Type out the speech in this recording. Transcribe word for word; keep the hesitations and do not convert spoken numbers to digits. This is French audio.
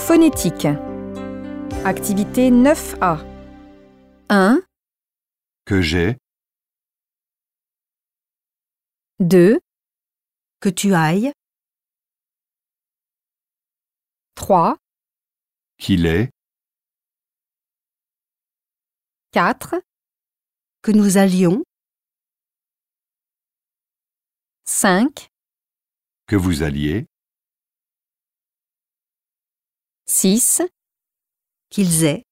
Phonétique. Activité neuf A. un, que j'ai, deux, que tu ailles, trois, qu'il est, quatre, que nous allions, cinq, que vous alliez, six, qu'ils aient.